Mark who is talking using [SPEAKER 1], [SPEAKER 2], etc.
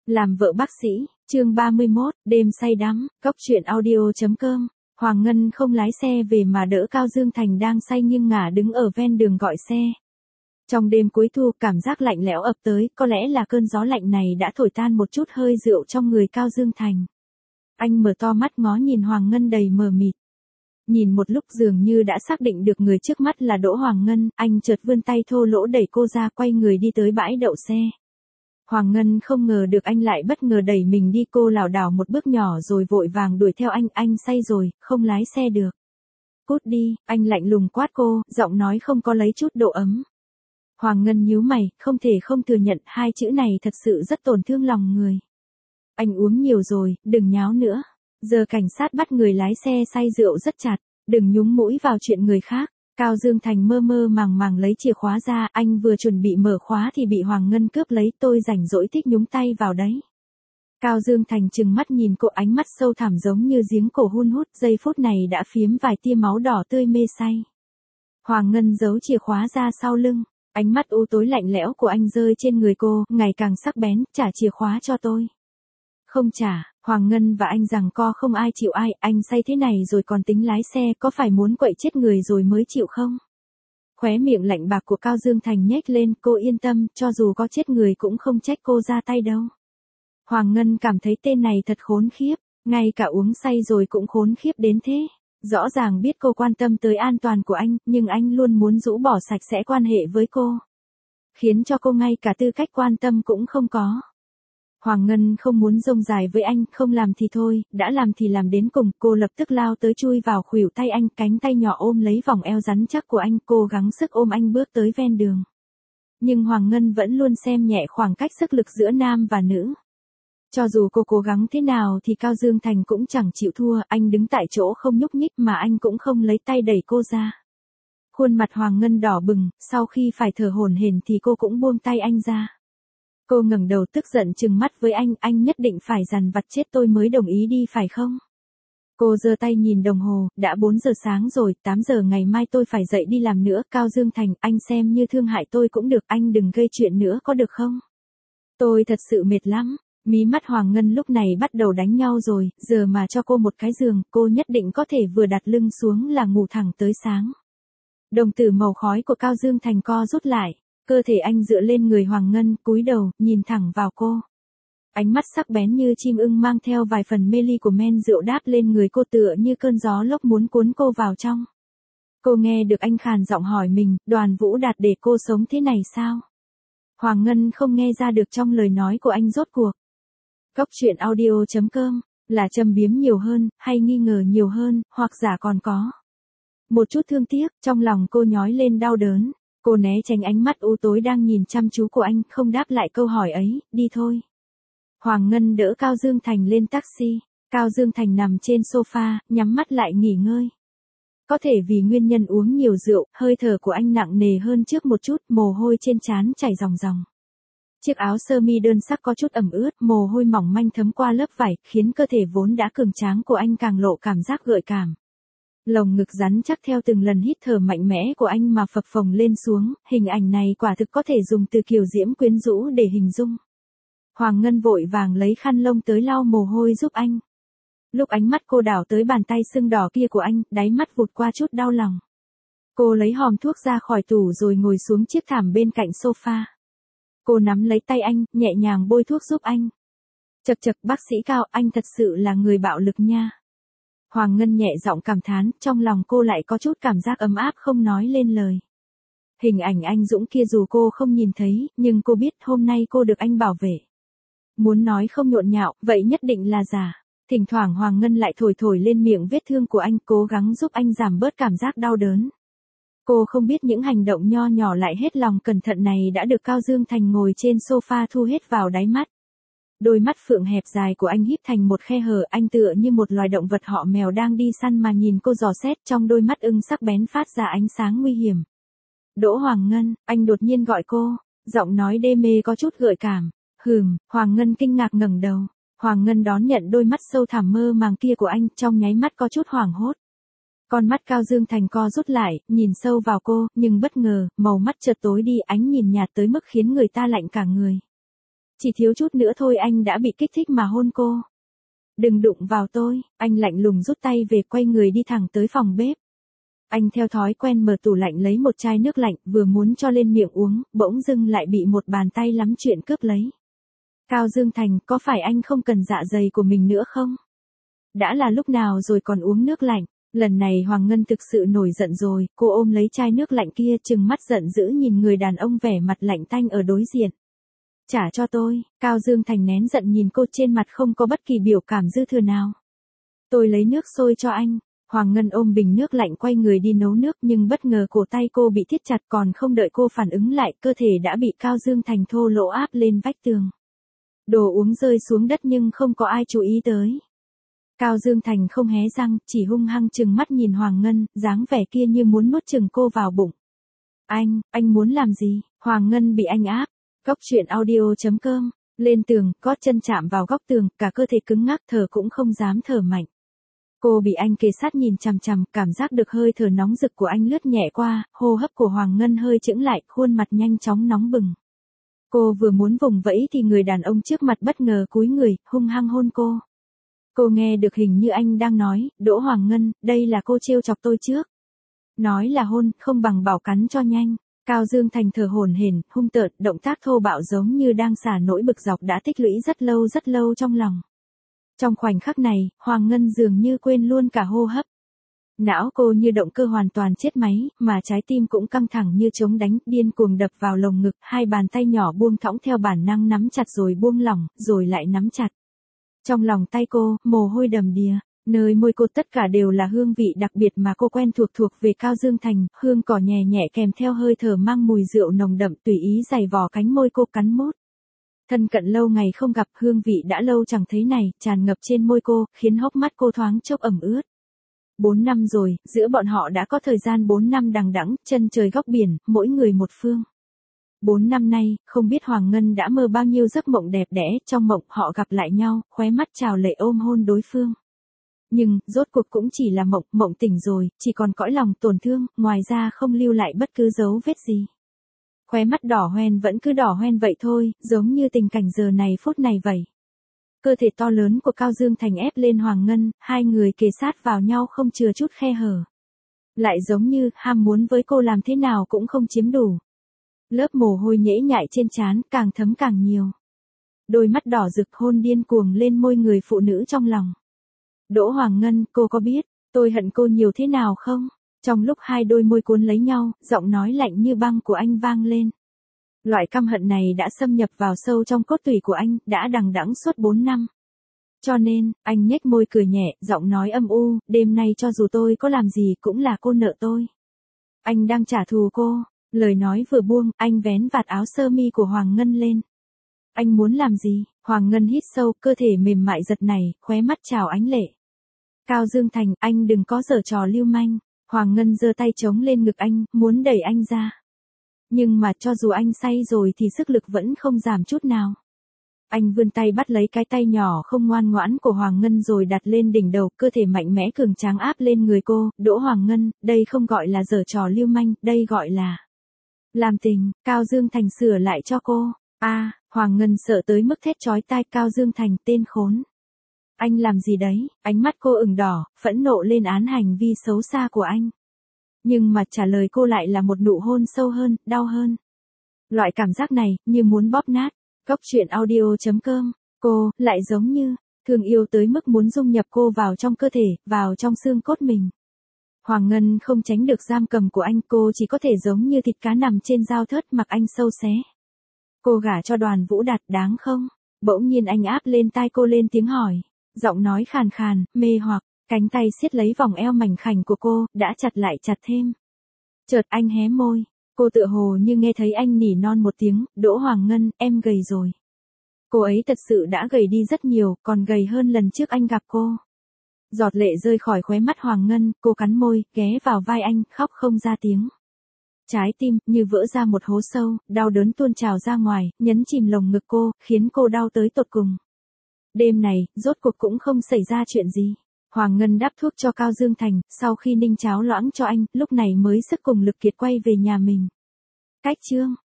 [SPEAKER 1] Làm vợ bác sĩ, chương 31, đêm say đắm, cốc truyện audio.com. Hoàng Ngân không lái xe về mà đỡ Cao Dương Thành đang say nghiêng ngả đứng ở ven đường gọi xe. Trong đêm cuối thu, cảm giác lạnh lẽo ập tới, có lẽ là cơn gió lạnh này đã thổi tan một chút hơi rượu trong người Cao Dương Thành. Anh mở to mắt ngó nhìn Hoàng Ngân đầy mờ mịt. Nhìn một lúc dường như đã xác định được người trước mắt là Đỗ Hoàng Ngân, anh chợt vươn tay thô lỗ đẩy cô ra, quay người đi tới bãi đậu xe. Hoàng Ngân không ngờ được anh lại bất ngờ đẩy mình đi, cô lảo đảo một bước nhỏ rồi vội vàng đuổi theo anh say rồi, không lái xe được. Cút đi, anh lạnh lùng quát cô, giọng nói không có lấy chút độ ấm. Hoàng Ngân nhíu mày, không thể không thừa nhận hai chữ này thật sự rất tổn thương lòng người. Anh uống nhiều rồi, đừng nháo nữa. Giờ cảnh sát bắt người lái xe say rượu rất chặt, đừng nhúng mũi vào chuyện người khác. Cao Dương Thành mơ mơ màng màng lấy chìa khóa ra, anh vừa chuẩn bị mở khóa thì bị Hoàng Ngân cướp lấy, tôi rảnh rỗi thích nhúng tay vào đấy. Cao Dương Thành trừng mắt nhìn cô, ánh mắt sâu thẳm giống như giếng cổ hun hút, giây phút này đã phiếm vài tia máu đỏ tươi mê say. Hoàng Ngân giấu chìa khóa ra sau lưng, ánh mắt u tối lạnh lẽo của anh rơi trên người cô, ngày càng sắc bén, trả chìa khóa cho tôi. Không trả. Hoàng Ngân và anh giằng co không ai chịu ai, anh say thế này rồi còn tính lái xe, có phải muốn quậy chết người rồi mới chịu không? Khóe miệng lạnh bạc của Cao Dương Thành nhếch lên, cô yên tâm, cho dù có chết người cũng không trách cô ra tay đâu. Hoàng Ngân cảm thấy tên này thật khốn khiếp, ngay cả uống say rồi cũng khốn khiếp đến thế. Rõ ràng biết cô quan tâm tới an toàn của anh, nhưng anh luôn muốn rũ bỏ sạch sẽ quan hệ với cô. Khiến cho cô ngay cả tư cách quan tâm cũng không có. Hoàng Ngân không muốn rông dài với anh, không làm thì thôi, đã làm thì làm đến cùng, cô lập tức lao tới chui vào khuỷu tay anh, cánh tay nhỏ ôm lấy vòng eo rắn chắc của anh, cô gắng sức ôm anh bước tới ven đường. Nhưng Hoàng Ngân vẫn luôn xem nhẹ khoảng cách sức lực giữa nam và nữ. Cho dù cô cố gắng thế nào thì Cao Dương Thành cũng chẳng chịu thua, anh đứng tại chỗ không nhúc nhích mà anh cũng không lấy tay đẩy cô ra. Khuôn mặt Hoàng Ngân đỏ bừng, sau khi phải thở hổn hển thì cô cũng buông tay anh ra. Cô ngẩng đầu tức giận trừng mắt với anh nhất định phải dằn vặt chết tôi mới đồng ý đi phải không? Cô giơ tay nhìn đồng hồ, đã 4 giờ sáng rồi, 8 giờ ngày mai tôi phải dậy đi làm nữa. Cao Dương Thành, anh xem như thương hại tôi cũng được, anh đừng gây chuyện nữa có được không? Tôi thật sự mệt lắm. Mí mắt Hoàng Ngân lúc này bắt đầu đánh nhau rồi, giờ mà cho cô một cái giường, cô nhất định có thể vừa đặt lưng xuống là ngủ thẳng tới sáng. Đồng tử màu khói của Cao Dương Thành co rút lại. Cơ thể anh dựa lên người Hoàng Ngân, cúi đầu, nhìn thẳng vào cô. Ánh mắt sắc bén như chim ưng mang theo vài phần mê ly của men rượu đáp lên người cô tựa như cơn gió lốc muốn cuốn cô vào trong. Cô nghe được anh khàn giọng hỏi mình, Đoàn Vũ Đạt để cô sống thế này sao? Hoàng Ngân không nghe ra được trong lời nói của anh rốt cuộc. Cốc truyện audio.com, là châm biếm nhiều hơn, hay nghi ngờ nhiều hơn, hoặc giả còn có một chút thương tiếc, trong lòng cô nhói lên đau đớn. Cô né tránh ánh mắt u tối đang nhìn chăm chú của anh, không đáp lại câu hỏi ấy, đi thôi. Hoàng Ngân đỡ Cao Dương Thành lên taxi, Cao Dương Thành nằm trên sofa, nhắm mắt lại nghỉ ngơi. Có thể vì nguyên nhân uống nhiều rượu, hơi thở của anh nặng nề hơn trước một chút, mồ hôi trên trán chảy ròng ròng. Chiếc áo sơ mi đơn sắc có chút ẩm ướt, mồ hôi mỏng manh thấm qua lớp vải, khiến cơ thể vốn đã cường tráng của anh càng lộ cảm giác gợi cảm. Lồng ngực rắn chắc theo từng lần hít thở mạnh mẽ của anh mà phập phồng lên xuống, hình ảnh này quả thực có thể dùng từ kiều diễm quyến rũ để hình dung. Hoàng Ngân vội vàng lấy khăn lông tới lau mồ hôi giúp anh. Lúc ánh mắt cô đảo tới bàn tay sưng đỏ kia của anh, đáy mắt vụt qua chút đau lòng. Cô lấy hòm thuốc ra khỏi tủ rồi ngồi xuống chiếc thảm bên cạnh sofa. Cô nắm lấy tay anh, nhẹ nhàng bôi thuốc giúp anh. Chậc chậc, bác sĩ Cao, anh thật sự là người bạo lực nha. Hoàng Ngân nhẹ giọng cảm thán, trong lòng cô lại có chút cảm giác ấm áp không nói lên lời. Hình ảnh anh Dũng kia dù cô không nhìn thấy, nhưng cô biết hôm nay cô được anh bảo vệ. Muốn nói không nhộn nhạo, vậy nhất định là giả. Thỉnh thoảng Hoàng Ngân lại thổi thổi lên miệng vết thương của anh, cố gắng giúp anh giảm bớt cảm giác đau đớn. Cô không biết những hành động nho nhỏ lại hết lòng cẩn thận này đã được Cao Dương Thành ngồi trên sofa thu hết vào đáy mắt. Đôi mắt phượng hẹp dài của anh híp thành một khe hở, anh tựa như một loài động vật họ mèo đang đi săn mà nhìn cô dò xét, trong đôi mắt ưng sắc bén phát ra ánh sáng nguy hiểm. Đỗ Hoàng Ngân, anh đột nhiên gọi cô, giọng nói đê mê có chút gợi cảm. Hoàng Ngân kinh ngạc ngẩng đầu. Hoàng Ngân đón nhận đôi mắt sâu thẳm mơ màng kia của anh, trong nháy mắt có chút hoảng hốt. Con mắt Cao Dương Thành co rút lại, nhìn sâu vào cô, nhưng bất ngờ, màu mắt chợt tối đi, ánh nhìn nhạt tới mức khiến người ta lạnh cả người. Chỉ thiếu chút nữa thôi anh đã bị kích thích mà hôn cô. Đừng đụng vào tôi, anh lạnh lùng rút tay về quay người đi thẳng tới phòng bếp. Anh theo thói quen mở tủ lạnh lấy một chai nước lạnh vừa muốn cho lên miệng uống, bỗng dưng lại bị một bàn tay lắm chuyện cướp lấy. Cao Dương Thành, có phải anh không cần dạ dày của mình nữa không? Đã là lúc nào rồi còn uống nước lạnh? Lần này Hoàng Ngân thực sự nổi giận rồi, cô ôm lấy chai nước lạnh kia trừng mắt giận dữ nhìn người đàn ông vẻ mặt lạnh tanh ở đối diện. Trả cho tôi, Cao Dương Thành nén giận nhìn cô trên mặt không có bất kỳ biểu cảm dư thừa nào. Tôi lấy nước sôi cho anh. Hoàng Ngân ôm bình nước lạnh quay người đi nấu nước nhưng bất ngờ cổ tay cô bị thít chặt còn không đợi cô phản ứng lại cơ thể đã bị Cao Dương Thành thô lỗ áp lên vách tường. Đồ uống rơi xuống đất nhưng không có ai chú ý tới. Cao Dương Thành không hé răng, chỉ hung hăng trừng mắt nhìn Hoàng Ngân, dáng vẻ kia như muốn nuốt chửng cô vào bụng. Anh muốn làm gì? Hoàng Ngân bị anh áp. Góc truyện audio.com, lên tường, gót chân chạm vào góc tường, cả cơ thể cứng ngắc thở cũng không dám thở mạnh. Cô bị anh kề sát nhìn chằm chằm, cảm giác được hơi thở nóng rực của anh lướt nhẹ qua, hô hấp của Hoàng Ngân hơi chững lại, khuôn mặt nhanh chóng nóng bừng. Cô vừa muốn vùng vẫy thì người đàn ông trước mặt bất ngờ cúi người, hung hăng hôn cô. Cô nghe được hình như anh đang nói, Đỗ Hoàng Ngân, đây là cô trêu chọc tôi trước. Nói là hôn, không bằng bảo cắn cho nhanh. Cao Dương Thành thở hổn hển, hung tợn, động tác thô bạo giống như đang xả nỗi bực dọc đã tích lũy rất lâu trong lòng. Trong khoảnh khắc này, Hoàng Ngân dường như quên luôn cả hô hấp. Não cô như động cơ hoàn toàn chết máy, mà trái tim cũng căng thẳng như trống đánh, điên cuồng đập vào lồng ngực, hai bàn tay nhỏ buông thõng theo bản năng nắm chặt rồi buông lỏng, rồi lại nắm chặt. Trong lòng tay cô, mồ hôi đầm đìa, nơi môi cô tất cả đều là hương vị đặc biệt mà cô quen thuộc về Cao Dương Thành, hương cỏ nhẹ nhẹ kèm theo hơi thở mang mùi rượu nồng đậm tùy ý giày vò cánh môi cô cắn mút. Thân cận lâu ngày không gặp, hương vị đã lâu chẳng thấy này, tràn ngập trên môi cô, khiến hốc mắt cô thoáng chốc ẩm ướt. 4 năm rồi, giữa bọn họ đã có thời gian 4 năm đằng đẵng, chân trời góc biển, mỗi người một phương. 4 năm nay, không biết Hoàng Ngân đã mơ bao nhiêu giấc mộng đẹp đẽ, trong mộng họ gặp lại nhau, khóe mắt trào lệ ôm hôn đối phương. Nhưng, rốt cuộc cũng chỉ là mộng tỉnh rồi, chỉ còn cõi lòng tổn thương, ngoài ra không lưu lại bất cứ dấu vết gì. Khóe mắt đỏ hoen vẫn cứ đỏ hoen vậy thôi, giống như tình cảnh giờ này phút này vậy. Cơ thể to lớn của Cao Dương Thành ép lên Hoàng Ngân, hai người kề sát vào nhau không chừa chút khe hở. Lại giống như, ham muốn với cô làm thế nào cũng không chiếm đủ. Lớp mồ hôi nhễ nhại trên trán, càng thấm càng nhiều. Đôi mắt đỏ rực hôn điên cuồng lên môi người phụ nữ trong lòng. Đỗ Hoàng Ngân, cô có biết, tôi hận cô nhiều thế nào không? Trong lúc hai đôi môi cuốn lấy nhau, giọng nói lạnh như băng của anh vang lên. Loại căm hận này đã xâm nhập vào sâu trong cốt tủy của anh, đã đằng đẵng suốt 4 năm. Cho nên, anh nhếch môi cười nhẹ, giọng nói âm u, đêm nay cho dù tôi có làm gì cũng là cô nợ tôi. Anh đang trả thù cô. Lời nói vừa buông, anh vén vạt áo sơ mi của Hoàng Ngân lên. Anh muốn làm gì? Hoàng Ngân hít sâu, cơ thể mềm mại giật nảy, khóe mắt trào ánh lệ. Cao Dương Thành, anh đừng có giở trò lưu manh. Hoàng Ngân giơ tay chống lên ngực anh, muốn đẩy anh ra. Nhưng mà cho dù anh say rồi thì sức lực vẫn không giảm chút nào. Anh vươn tay bắt lấy cái tay nhỏ không ngoan ngoãn của Hoàng Ngân rồi đặt lên đỉnh đầu, cơ thể mạnh mẽ cường tráng áp lên người cô. Đỗ Hoàng Ngân, đây không gọi là giở trò lưu manh, đây gọi là làm tình. Cao Dương Thành sửa lại cho cô. Hoàng Ngân sợ tới mức thét chói tai. Cao Dương Thành, tên khốn. Anh làm gì đấy? Ánh mắt cô ửng đỏ, phẫn nộ lên án hành vi xấu xa của anh. Nhưng mà trả lời cô lại là một nụ hôn sâu hơn, đau hơn. Loại cảm giác này, như muốn bóp nát. Góc truyện audio.com, cô, lại giống như, thương yêu tới mức muốn dung nhập cô vào trong cơ thể, vào trong xương cốt mình. Hoàng Ngân không tránh được giam cầm của anh, cô chỉ có thể giống như thịt cá nằm trên dao thớt mặc anh sâu xé. Cô gả cho Đoàn Vũ Đạt đáng không? Bỗng nhiên anh áp lên tai cô lên tiếng hỏi. Giọng nói khàn khàn, mê hoặc, cánh tay siết lấy vòng eo mảnh khảnh của cô, đã chặt lại chặt thêm. Chợt anh hé môi, cô tựa hồ như nghe thấy anh nỉ non một tiếng, Đỗ Hoàng Ngân, em gầy rồi. Cô ấy thật sự đã gầy đi rất nhiều, còn gầy hơn lần trước anh gặp cô. Giọt lệ rơi khỏi khóe mắt Hoàng Ngân, cô cắn môi, ghé vào vai anh, khóc không ra tiếng. Trái tim, như vỡ ra một hố sâu, đau đớn tuôn trào ra ngoài, nhấn chìm lồng ngực cô, khiến cô đau tới tột cùng. Đêm này, rốt cuộc cũng không xảy ra chuyện gì. Hoàng Ngân đắp thuốc cho Cao Dương Thành, sau khi ninh cháo loãng cho anh, lúc này mới sức cùng lực kiệt quay về nhà mình. Cách chương